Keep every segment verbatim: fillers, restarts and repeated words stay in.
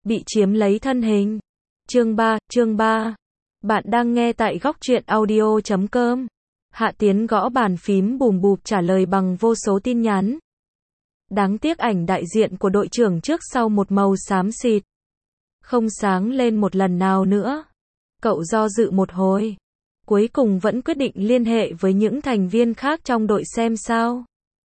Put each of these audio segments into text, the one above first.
bị chiếm lấy thân hình. Chương ba, chương ba. Bạn đang nghe tại góc truyện audio chấm com. Hạ Tiến gõ bàn phím bùm bụp trả lời bằng vô số tin nhắn. Đáng tiếc ảnh đại diện của đội trưởng trước sau một màu xám xịt. Không sáng lên một lần nào nữa. Cậu do dự một hồi. Cuối cùng vẫn quyết định liên hệ với những thành viên khác trong đội xem sao.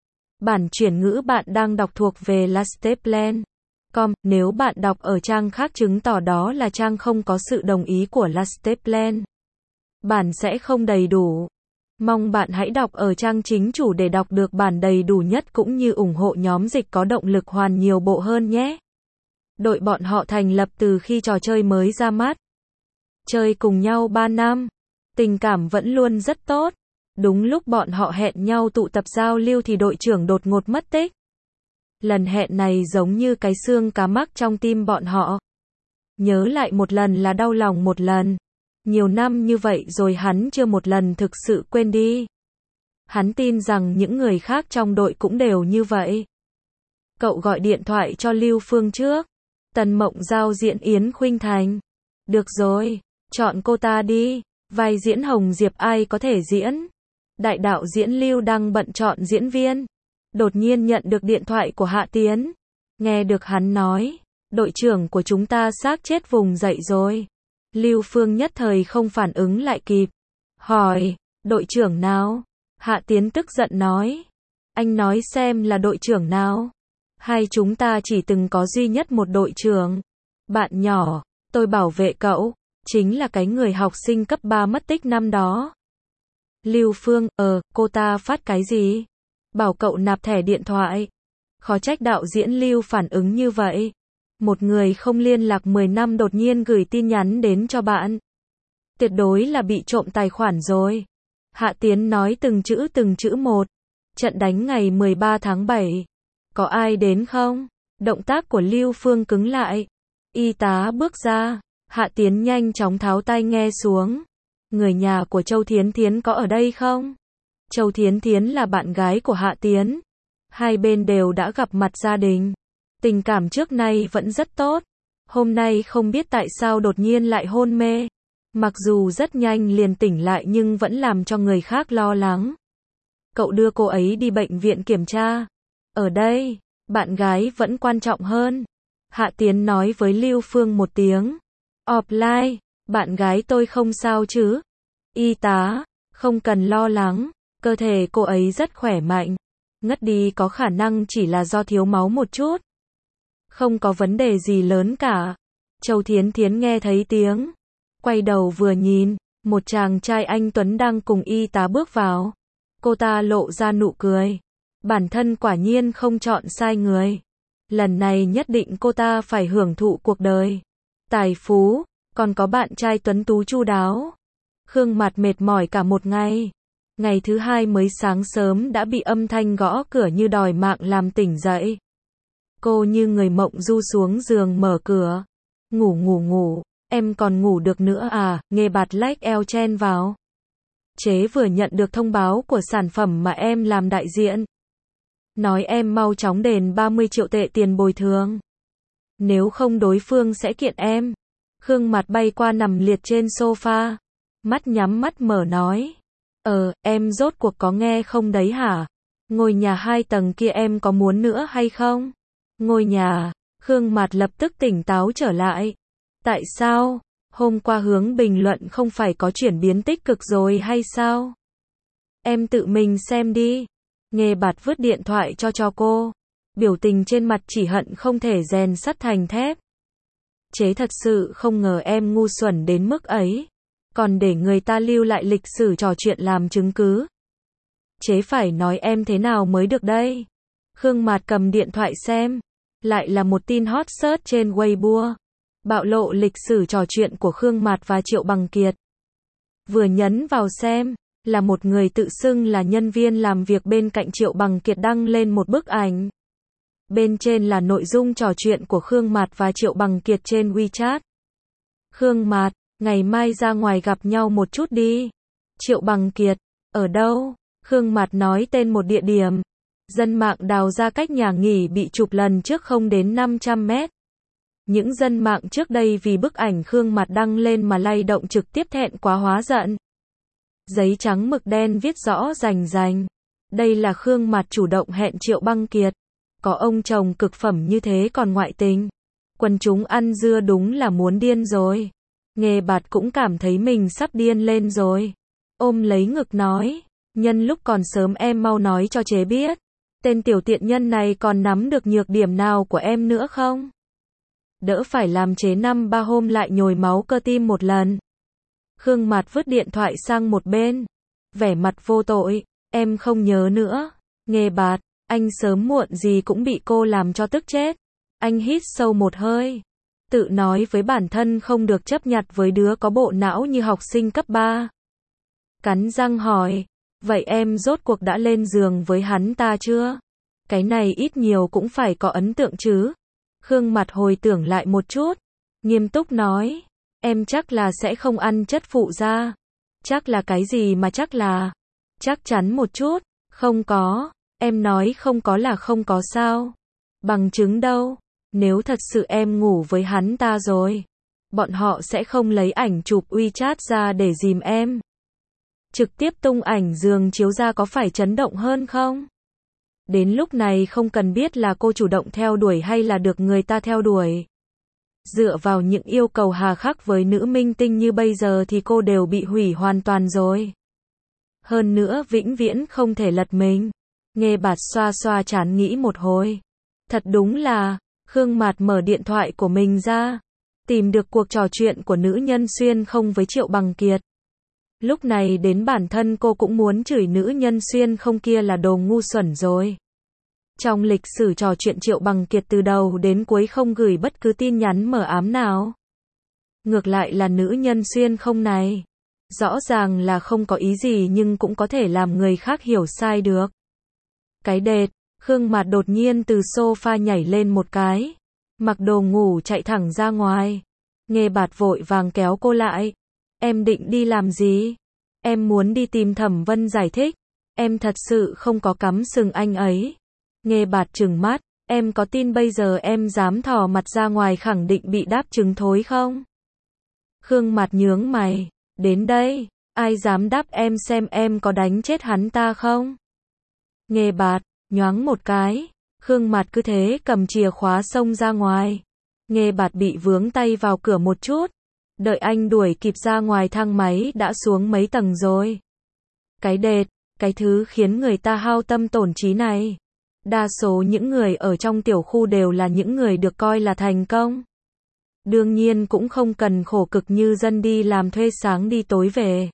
Bản chuyển ngữ bạn đang đọc thuộc về lasteplan chấm com. Nếu bạn đọc ở trang khác chứng tỏ đó là trang không có sự đồng ý của lasteplan. Bản sẽ không đầy đủ. Mong bạn hãy đọc ở trang chính chủ để đọc được bản đầy đủ nhất cũng như ủng hộ nhóm dịch có động lực hoàn nhiều bộ hơn nhé. Đội bọn họ thành lập từ khi trò chơi mới ra mắt. Chơi cùng nhau ba năm. Tình cảm vẫn luôn rất tốt. Đúng lúc bọn họ hẹn nhau tụ tập giao lưu thì đội trưởng đột ngột mất tích. Lần hẹn này giống như cái xương cá mắc trong tim bọn họ. Nhớ lại một lần là đau lòng một lần. Nhiều năm như vậy rồi hắn chưa một lần thực sự quên đi. Hắn tin rằng những người khác trong đội cũng đều như vậy. Cậu gọi điện thoại cho Lưu Phương trước. Tần Mộng Giao diễn Yến Khuynh Thành. Được rồi, chọn cô ta đi. Vai diễn Hồng Diệp ai có thể diễn. Đại đạo diễn Lưu đang bận chọn diễn viên. Đột nhiên nhận được điện thoại của Hạ Tiến. Nghe được hắn nói, đội trưởng của chúng ta xác chết vùng dậy rồi. Lưu Phương nhất thời không phản ứng lại kịp. Hỏi, đội trưởng nào? Hạ Tiến tức giận nói. Anh nói xem là đội trưởng nào? Hai chúng ta chỉ từng có duy nhất một đội trưởng. Bạn nhỏ, tôi bảo vệ cậu, chính là cái người học sinh cấp ba mất tích năm đó. Lưu Phương, ờ, cô ta phát cái gì? Bảo cậu nạp thẻ điện thoại. Khó trách đạo diễn Lưu phản ứng như vậy. Một người không liên lạc mười năm đột nhiên gửi tin nhắn đến cho bạn. Tuyệt đối là bị trộm tài khoản rồi. Hạ Tiến nói từng chữ từng chữ một. Trận đánh ngày mười ba tháng bảy. Có ai đến không? Động tác của Lưu Phương cứng lại. Y tá bước ra. Hạ Tiến nhanh chóng tháo tai nghe xuống. Người nhà của Châu Thiến Thiến có ở đây không? Châu Thiến Thiến là bạn gái của Hạ Tiến. Hai bên đều đã gặp mặt gia đình. Tình cảm trước nay vẫn rất tốt. Hôm nay không biết tại sao đột nhiên lại hôn mê. Mặc dù rất nhanh liền tỉnh lại nhưng vẫn làm cho người khác lo lắng. Cậu đưa cô ấy đi bệnh viện kiểm tra. Ở đây, bạn gái vẫn quan trọng hơn. Hạ Tiến nói với Lưu Phương một tiếng. Offline, bạn gái tôi không sao chứ? Y tá, không cần lo lắng. Cơ thể cô ấy rất khỏe mạnh. Ngất đi có khả năng chỉ là do thiếu máu một chút. Không có vấn đề gì lớn cả. Châu Thiến Thiến nghe thấy tiếng. Quay đầu vừa nhìn, một chàng trai anh tuấn đang cùng y tá bước vào. Cô ta lộ ra nụ cười. Bản thân quả nhiên không chọn sai người. Lần này nhất định cô ta phải hưởng thụ cuộc đời. Tài phú, còn có bạn trai tuấn tú chu đáo. Khương Mạt mệt mỏi cả một ngày. Ngày thứ hai mới sáng sớm đã bị âm thanh gõ cửa như đòi mạng làm tỉnh dậy. Cô như người mộng du xuống giường mở cửa. Ngủ ngủ ngủ, em còn ngủ được nữa à, nghe bạt lách eo chen vào. Chế vừa nhận được thông báo của sản phẩm mà em làm đại diện. Nói em mau chóng đền ba mươi triệu tệ tiền bồi thường. Nếu không đối phương sẽ kiện em. Khương Mạt bay qua nằm liệt trên sofa. Mắt nhắm mắt mở nói. Ờ, em rốt cuộc có nghe không đấy hả? Ngôi nhà hai tầng kia em có muốn nữa hay không? Ngôi nhà, Khương Mạt lập tức tỉnh táo trở lại. Tại sao? Hôm qua hướng bình luận không phải có chuyển biến tích cực rồi hay sao? Em tự mình xem đi. Nghe bạt vứt điện thoại cho cho cô. Biểu tình trên mặt chỉ hận không thể rèn sắt thành thép. Chế thật sự không ngờ em ngu xuẩn đến mức ấy. Còn để người ta lưu lại lịch sử trò chuyện làm chứng cứ. Chế phải nói em thế nào mới được đây? Khương Mạt cầm điện thoại xem. Lại là một tin hot search trên Weibo. Bạo lộ lịch sử trò chuyện của Khương Mạt và Triệu Bằng Kiệt. Vừa nhấn vào xem, là một người tự xưng là nhân viên làm việc bên cạnh Triệu Bằng Kiệt đăng lên một bức ảnh. Bên trên là nội dung trò chuyện của Khương Mạt và Triệu Bằng Kiệt trên WeChat. Khương Mạt, ngày mai ra ngoài gặp nhau một chút đi. Triệu Bằng Kiệt, ở đâu? Khương Mạt nói tên một địa điểm. Dân mạng đào ra cách nhà nghỉ bị chụp lần trước không đến năm trăm mét. Những dân mạng trước đây vì bức ảnh Khương Mạt đăng lên mà lay động trực tiếp thẹn quá hóa giận. Giấy trắng mực đen viết rõ rành rành. Đây là Khương Mạt chủ động hẹn Triệu Băng Kiệt. Có ông chồng cực phẩm như thế còn ngoại tình. Quần chúng ăn dưa đúng là muốn điên rồi. Nghề Bạt cũng cảm thấy mình sắp điên lên rồi. Ôm lấy ngực nói, nhân lúc còn sớm em mau nói cho chế biết. Tên tiểu tiện nhân này còn nắm được nhược điểm nào của em nữa không? Đỡ phải làm chế năm ba hôm lại nhồi máu cơ tim một lần. Khương Mạt vứt điện thoại sang một bên. Vẻ mặt vô tội, em không nhớ nữa. Nghề Bạt, anh sớm muộn gì cũng bị cô làm cho tức chết. Anh hít sâu một hơi. Tự nói với bản thân không được chấp nhặt với đứa có bộ não như học sinh cấp ba. Cắn răng hỏi, vậy em rốt cuộc đã lên giường với hắn ta chưa? Cái này ít nhiều cũng phải có ấn tượng chứ. Khương Mạt hồi tưởng lại một chút, nghiêm túc nói, em chắc là sẽ không ăn chất phụ gia. Chắc là cái gì mà chắc là? Chắc chắn một chút, không có, em nói không có là không có sao? Bằng chứng đâu? Nếu thật sự em ngủ với hắn ta rồi, bọn họ sẽ không lấy ảnh chụp WeChat ra để dìm em. Trực tiếp tung ảnh giường chiếu ra có phải chấn động hơn không? Đến lúc này không cần biết là cô chủ động theo đuổi hay là được người ta theo đuổi. Dựa vào những yêu cầu hà khắc với nữ minh tinh như bây giờ thì cô đều bị hủy hoàn toàn rồi. Hơn nữa vĩnh viễn không thể lật mình. Nghề Bạt xoa xoa trán nghĩ một hồi. Thật đúng là, Khương Mạt mở điện thoại của mình ra, tìm được cuộc trò chuyện của nữ nhân xuyên không với Triệu Bằng Kiệt. Lúc này đến bản thân cô cũng muốn chửi nữ nhân xuyên không kia là đồ ngu xuẩn rồi. Trong lịch sử trò chuyện Triệu Bằng Kiệt từ đầu đến cuối không gửi bất cứ tin nhắn mờ ám nào. Ngược lại là nữ nhân xuyên không này. Rõ ràng là không có ý gì nhưng cũng có thể làm người khác hiểu sai được. Cái đệt, Khương Mạt đột nhiên từ sofa nhảy lên một cái. Mặc đồ ngủ chạy thẳng ra ngoài. Nghề Bạt vội vàng kéo cô lại. Em định đi làm gì? Em muốn đi tìm Thẩm Vân giải thích. Em thật sự không có cắm sừng anh ấy. Nghề Bạt trừng mắt. Em có tin bây giờ em dám thò mặt ra ngoài khẳng định bị đáp trứng thối không? Khương Mạt nhướng mày. Đến đây, ai dám đáp em xem em có đánh chết hắn ta không? Nghề Bạt, nhoáng một cái. Khương Mạt cứ thế cầm chìa khóa xông ra ngoài. Nghề Bạt bị vướng tay vào cửa một chút. Đợi anh đuổi kịp ra ngoài thang máy đã xuống mấy tầng rồi. Cái đệt, cái thứ khiến người ta hao tâm tổn trí này. Đa số những người ở trong tiểu khu đều là những người được coi là thành công. Đương nhiên cũng không cần khổ cực như dân đi làm thuê sáng đi tối về.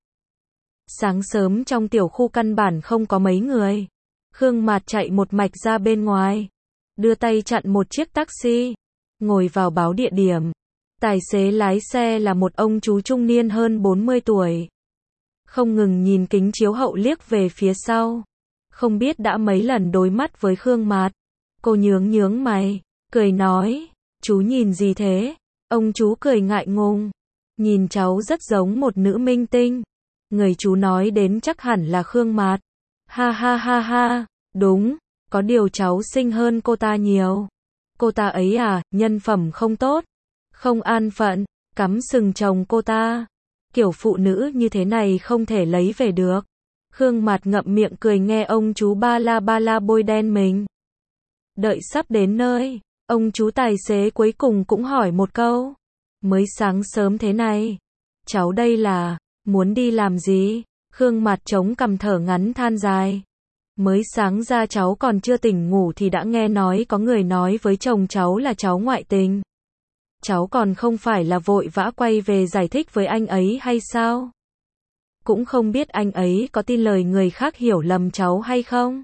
Sáng sớm trong tiểu khu căn bản không có mấy người. Khương Mạt chạy một mạch ra bên ngoài. Đưa tay chặn một chiếc taxi. Ngồi vào báo địa điểm. Tài xế lái xe là một ông chú trung niên hơn bốn mươi tuổi. Không ngừng nhìn kính chiếu hậu liếc về phía sau. Không biết đã mấy lần đối mắt với Khương Mạt. Cô nhướng nhướng mày, cười nói, chú nhìn gì thế? Ông chú cười ngại ngùng. Nhìn cháu rất giống một nữ minh tinh. Người chú nói đến chắc hẳn là Khương Mạt. Ha ha ha ha, đúng, có điều cháu xinh hơn cô ta nhiều. Cô ta ấy à, nhân phẩm không tốt, không an phận, cắm sừng chồng cô ta. Kiểu phụ nữ như thế này không thể lấy về được. Khương Mạt ngậm miệng cười nghe ông chú ba la ba la bôi đen mình. Đợi sắp đến nơi, ông chú tài xế cuối cùng cũng hỏi một câu. Mới sáng sớm thế này, cháu đây là, muốn đi làm gì? Khương Mạt chống cằm thở ngắn than dài. Mới sáng ra cháu còn chưa tỉnh ngủ thì đã nghe nói có người nói với chồng cháu là cháu ngoại tình. Cháu còn không phải là vội vã quay về giải thích với anh ấy hay sao? Cũng không biết anh ấy có tin lời người khác hiểu lầm cháu hay không?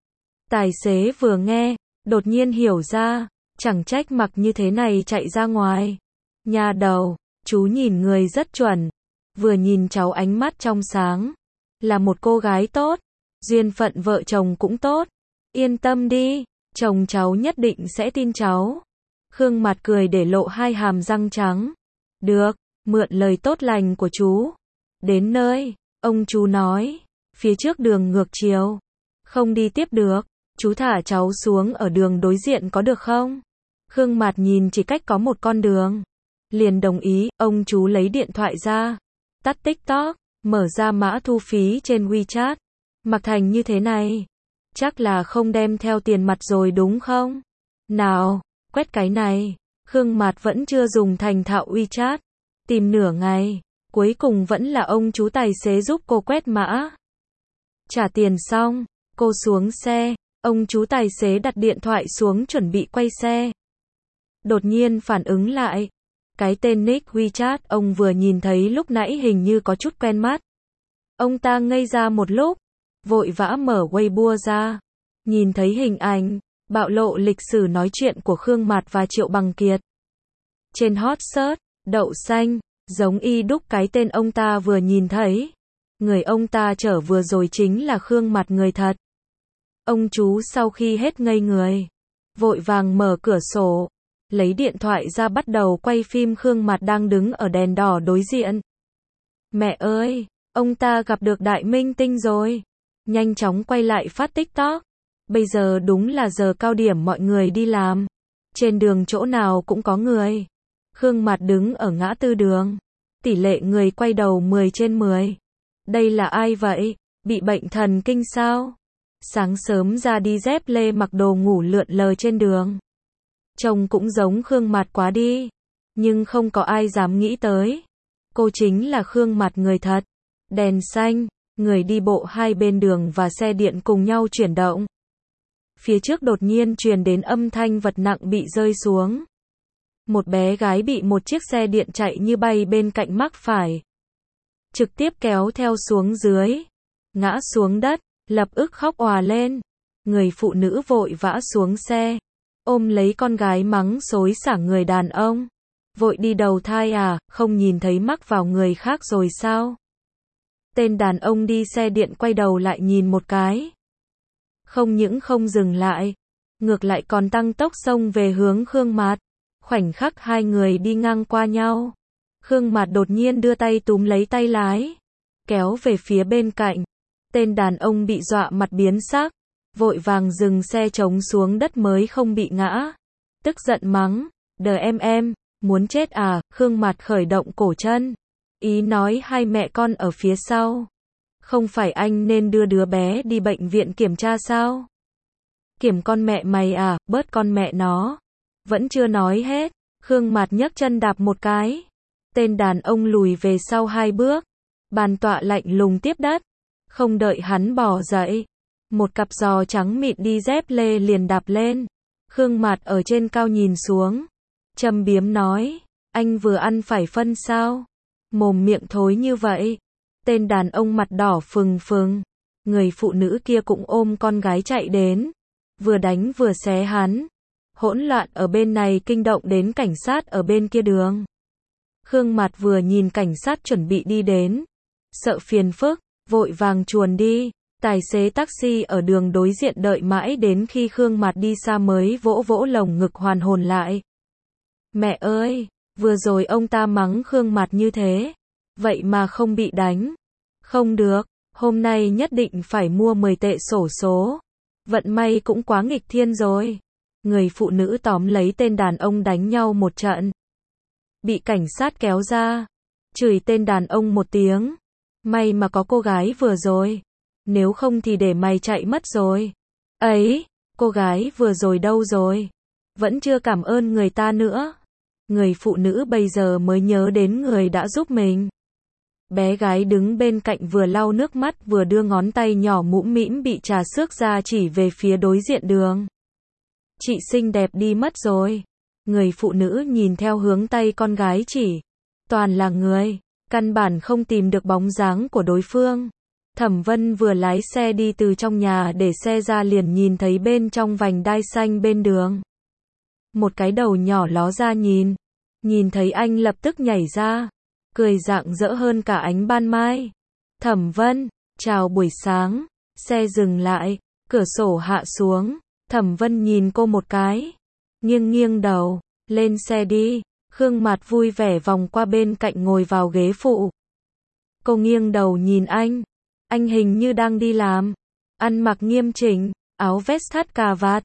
Tài xế vừa nghe, đột nhiên hiểu ra, chẳng trách mặc như thế này chạy ra ngoài. Nhà đầu, chú nhìn người rất chuẩn. Vừa nhìn cháu ánh mắt trong sáng. Là một cô gái tốt. Duyên phận vợ chồng cũng tốt. Yên tâm đi, chồng cháu nhất định sẽ tin cháu. Khương Mạt cười để lộ hai hàm răng trắng. Được, mượn lời tốt lành của chú. Đến nơi, ông chú nói, phía trước đường ngược chiều. Không đi tiếp được, chú thả cháu xuống ở đường đối diện có được không? Khương Mạt nhìn chỉ cách có một con đường. Liền đồng ý, ông chú lấy điện thoại ra. Tắt TikTok, mở ra mã thu phí trên WeChat. Mặc thành như thế này. Chắc là không đem theo tiền mặt rồi đúng không? Nào, quét cái này. Khương Mạt vẫn chưa dùng thành thạo WeChat. Tìm nửa ngày. Cuối cùng vẫn là ông chú tài xế giúp cô quét mã. Trả tiền xong, cô xuống xe. Ông chú tài xế đặt điện thoại xuống chuẩn bị quay xe. Đột nhiên phản ứng lại. Cái tên nick WeChat ông vừa nhìn thấy lúc nãy hình như có chút quen mắt. Ông ta ngây ra một lúc. Vội vã mở Weibo ra. Nhìn thấy hình ảnh, bạo lộ lịch sử nói chuyện của Khương Mạt và Triệu Bằng Kiệt. Trên hot search, đậu xanh, giống y đúc cái tên ông ta vừa nhìn thấy. Người ông ta chở vừa rồi chính là Khương Mạt người thật. Ông chú sau khi hết ngây người, vội vàng mở cửa sổ, lấy điện thoại ra bắt đầu quay phim Khương Mạt đang đứng ở đèn đỏ đối diện. Mẹ ơi, ông ta gặp được đại minh tinh rồi. Nhanh chóng quay lại phát TikTok. Bây giờ đúng là giờ cao điểm mọi người đi làm. Trên đường chỗ nào cũng có người. Khương Mạt đứng ở ngã tư đường. Tỷ lệ người quay đầu mười trên mười. Đây là ai vậy? Bị bệnh thần kinh sao? Sáng sớm ra đi dép lê mặc đồ ngủ lượn lờ trên đường. Trông cũng giống Khương Mạt quá đi. Nhưng không có ai dám nghĩ tới. Cô chính là Khương Mạt người thật. Đèn xanh, người đi bộ hai bên đường và xe điện cùng nhau chuyển động. Phía trước đột nhiên truyền đến âm thanh vật nặng bị rơi xuống. Một bé gái bị một chiếc xe điện chạy như bay bên cạnh mắc phải. Trực tiếp kéo theo xuống dưới. Ngã xuống đất, lập ức khóc òa lên. Người phụ nữ vội vã xuống xe. Ôm lấy con gái mắng xối xả người đàn ông. Vội đi đầu thai à, không nhìn thấy mắc vào người khác rồi sao? Tên đàn ông đi xe điện quay đầu lại nhìn một cái. Không những không dừng lại, ngược lại còn tăng tốc xông về hướng Khương Mạt. Khoảnh khắc hai người đi ngang qua nhau. Khương Mạt đột nhiên đưa tay túm lấy tay lái, kéo về phía bên cạnh. Tên đàn ông bị dọa mặt biến sắc, vội vàng dừng xe chống xuống đất mới không bị ngã. Tức giận mắng, đờ em em, muốn chết à? Khương Mạt khởi động cổ chân. Ý nói hai mẹ con ở phía sau. Không phải anh nên đưa đứa bé đi bệnh viện kiểm tra sao? Kiểm con mẹ mày à, bớt con mẹ nó. Vẫn chưa nói hết, Khương Mạt nhấc chân đạp một cái. Tên đàn ông lùi về sau hai bước. Bàn tọa lạnh lùng tiếp đất. Không đợi hắn bỏ dậy. Một cặp giò trắng mịn đi dép lê liền đạp lên. Khương Mạt ở trên cao nhìn xuống. Châm biếm nói, anh vừa ăn phải phân sao? Mồm miệng thối như vậy. Tên đàn ông mặt đỏ phừng phừng. Người phụ nữ kia cũng ôm con gái chạy đến. Vừa đánh vừa xé hắn. Hỗn loạn ở bên này kinh động đến cảnh sát ở bên kia đường. Khương Mạt vừa nhìn cảnh sát chuẩn bị đi đến. Sợ phiền phức, vội vàng chuồn đi. Tài xế taxi ở đường đối diện đợi mãi đến khi Khương Mạt đi xa mới vỗ vỗ lồng ngực hoàn hồn lại. Mẹ ơi, vừa rồi ông ta mắng Khương Mạt như thế. Vậy mà không bị đánh. Không được, hôm nay nhất định phải mua mười tệ xổ số. Vận may cũng quá nghịch thiên rồi. Người phụ nữ tóm lấy tên đàn ông đánh nhau một trận. Bị cảnh sát kéo ra. Chửi tên đàn ông một tiếng. May mà có cô gái vừa rồi. Nếu không thì để mày chạy mất rồi. Ấy, cô gái vừa rồi đâu rồi? Vẫn chưa cảm ơn người ta nữa. Người phụ nữ bây giờ mới nhớ đến người đã giúp mình. Bé gái đứng bên cạnh vừa lau nước mắt vừa đưa ngón tay nhỏ mũm mĩm bị trà xước ra chỉ về phía đối diện đường. Chị xinh đẹp đi mất rồi. Người phụ nữ nhìn theo hướng tay con gái chỉ. Toàn là người. Căn bản không tìm được bóng dáng của đối phương. Thẩm Vân vừa lái xe đi từ trong nhà để xe ra liền nhìn thấy bên trong vành đai xanh bên đường. Một cái đầu nhỏ ló ra nhìn. Nhìn thấy anh lập tức nhảy ra. Cười rạng rỡ hơn cả ánh ban mai. Thẩm Vân, chào buổi sáng. Xe dừng lại, cửa sổ hạ xuống. Thẩm Vân nhìn cô một cái. Nghiêng nghiêng đầu, lên xe đi. Khương Mạt vui vẻ vòng qua bên cạnh ngồi vào ghế phụ. Cô nghiêng đầu nhìn anh. Anh hình như đang đi làm. Ăn mặc nghiêm chỉnh, áo vest thắt cà vạt.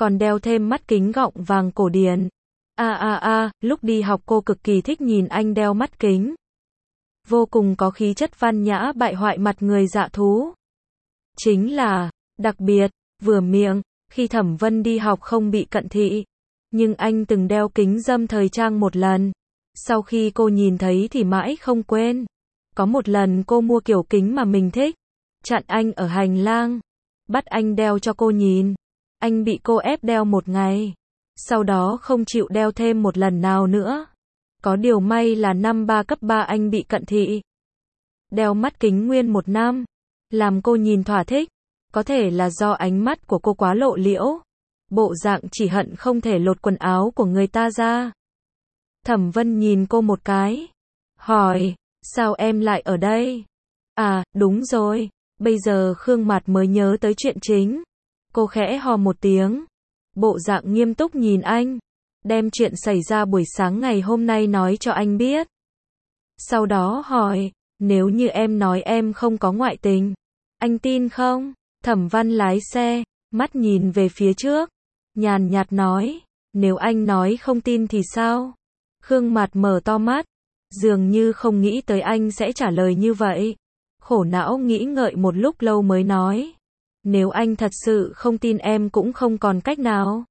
còn đeo thêm mắt kính gọng vàng cổ điển. A a a, lúc đi học cô cực kỳ thích nhìn anh đeo mắt kính. Vô cùng có khí chất văn nhã bại hoại mặt người dạ thú. Chính là, đặc biệt, vừa miệng, khi Thẩm Vân đi học không bị cận thị. Nhưng anh từng đeo kính râm thời trang một lần. Sau khi cô nhìn thấy thì mãi không quên. Có một lần cô mua kiểu kính mà mình thích. Chặn anh ở hành lang. Bắt anh đeo cho cô nhìn. Anh bị cô ép đeo một ngày. Sau đó không chịu đeo thêm một lần nào nữa. Có điều may là năm ba cấp ba anh bị cận thị. Đeo mắt kính nguyên một năm. Làm cô nhìn thỏa thích. Có thể là do ánh mắt của cô quá lộ liễu. Bộ dạng chỉ hận không thể lột quần áo của người ta ra. Thẩm Vân nhìn cô một cái. Hỏi, sao em lại ở đây? À, đúng rồi. Bây giờ Khương Mạt mới nhớ tới chuyện chính. Cô khẽ hò một tiếng. Bộ dạng nghiêm túc nhìn anh. Đem chuyện xảy ra buổi sáng ngày hôm nay nói cho anh biết. Sau đó hỏi, nếu như em nói em không có ngoại tình, anh tin không? Thẩm Văn lái xe, mắt nhìn về phía trước. Nhàn nhạt nói, nếu anh nói không tin thì sao? Khương Mạt mở to mắt. Dường như không nghĩ tới anh sẽ trả lời như vậy. Khổ não nghĩ ngợi một lúc lâu mới nói. Nếu anh thật sự không tin em cũng không còn cách nào.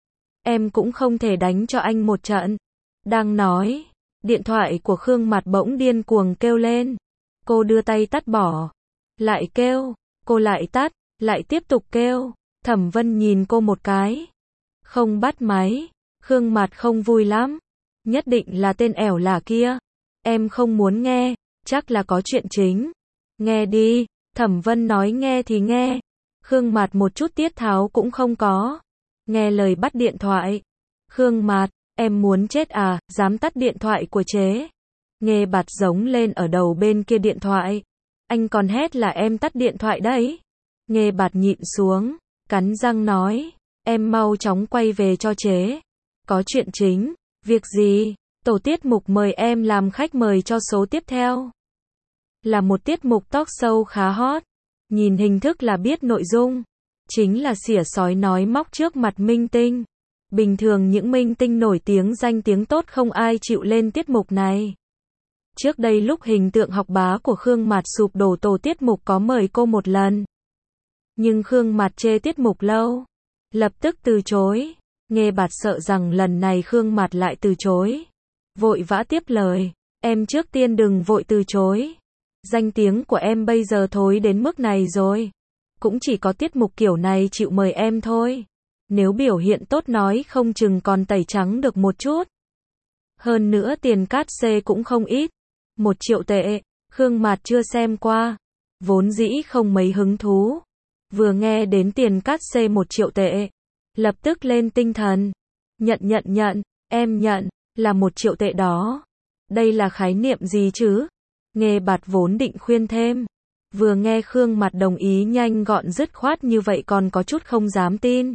Em cũng không thể đánh cho anh một trận. Đang nói, điện thoại của Khương Mạt bỗng điên cuồng kêu lên. Cô đưa tay tắt bỏ. Lại kêu, cô lại tắt, lại tiếp tục kêu. Thẩm Vân nhìn cô một cái. Không bắt máy. Khương Mạt không vui lắm. Nhất định là tên ẻo lả kia. Em không muốn nghe, chắc là có chuyện chính. Nghe đi. Thẩm Vân nói nghe thì nghe. Khương Mạt một chút tiết tháo cũng không có. Nghe lời bắt điện thoại. Khương Mạt, em muốn chết à, dám tắt điện thoại của chế. Nghe bạt giống lên ở đầu bên kia điện thoại. Anh còn hét là em tắt điện thoại đấy. Nghe bạt nhịn xuống, cắn răng nói, em mau chóng quay về cho chế. Có chuyện chính. Việc gì? Tổ tiết mục mời em làm khách mời cho số tiếp theo. Là một tiết mục talk show khá hot. Nhìn hình thức là biết nội dung. Chính là xỉa sói nói móc trước mặt minh tinh. Bình thường những minh tinh nổi tiếng danh tiếng tốt không ai chịu lên tiết mục này. Trước đây lúc hình tượng học bá của Khương Mạt sụp đổ tổ tiết mục có mời cô một lần. Nhưng Khương Mạt chê tiết mục lâu. Lập tức từ chối. Nghe bạt sợ rằng lần này Khương Mạt lại từ chối. Vội vã tiếp lời. Em trước tiên đừng vội từ chối. Danh tiếng của em bây giờ thối đến mức này rồi. Cũng chỉ có tiết mục kiểu này chịu mời em thôi. Nếu biểu hiện tốt nói không chừng còn tẩy trắng được một chút. Hơn nữa tiền cát xê cũng không ít. Một triệu tệ. Khương Mạt chưa xem qua. Vốn dĩ không mấy hứng thú. Vừa nghe đến tiền cát xê một triệu tệ. Lập tức lên tinh thần. Nhận nhận nhận. Em nhận. Là một triệu tệ đó. Đây là khái niệm gì chứ? Nghe bạt vốn định khuyên thêm. Vừa nghe Khương Mạt đồng ý nhanh gọn dứt khoát như vậy còn có chút không dám tin.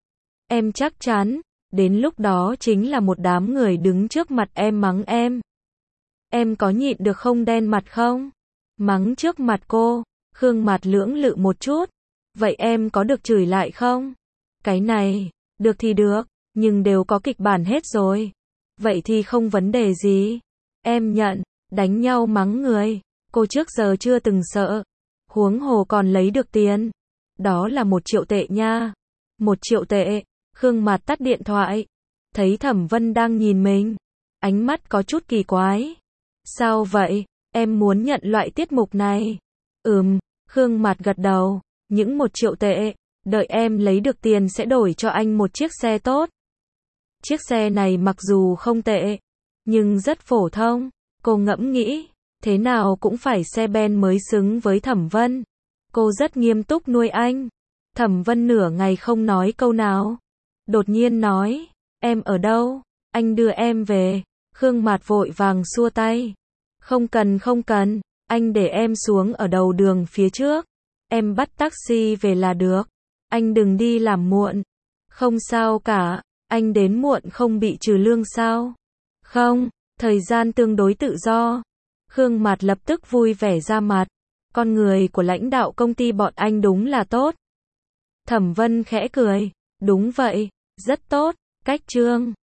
Em chắc chắn. Đến lúc đó chính là một đám người đứng trước mặt em mắng em. Em có nhịn được không đen mặt không? Mắng trước mặt cô. Khương Mạt lưỡng lự một chút. Vậy em có được chửi lại không? Cái này, được thì được, nhưng đều có kịch bản hết rồi. Vậy thì không vấn đề gì. Em nhận, đánh nhau mắng người. Cô trước giờ chưa từng sợ. Huống hồ còn lấy được tiền. Đó là một triệu tệ nha. Một triệu tệ. Khương Mạt tắt điện thoại. Thấy Thẩm Vân đang nhìn mình. Ánh mắt có chút kỳ quái. Sao vậy? Em muốn nhận loại tiết mục này. Ừm, Khương Mạt gật đầu. Những một triệu tệ. Đợi em lấy được tiền sẽ đổi cho anh một chiếc xe tốt. Chiếc xe này mặc dù không tệ. Nhưng rất phổ thông. Cô ngẫm nghĩ. Thế nào cũng phải xe Ben mới xứng với Thẩm Vân. Cô rất nghiêm túc nuôi anh. Thẩm Vân nửa ngày không nói câu nào. Đột nhiên nói. Em ở đâu? Anh đưa em về. Khương Mạt vội vàng xua tay. Không cần không cần. Anh để em xuống ở đầu đường phía trước. Em bắt taxi về là được. Anh đừng đi làm muộn. Không sao cả. Anh đến muộn không bị trừ lương sao? Không. Thời gian tương đối tự do. Khương Mạt lập tức vui vẻ ra mặt. Con người của lãnh đạo công ty bọn anh đúng là tốt. Thẩm Vân khẽ cười. Đúng vậy, rất tốt, cách chương.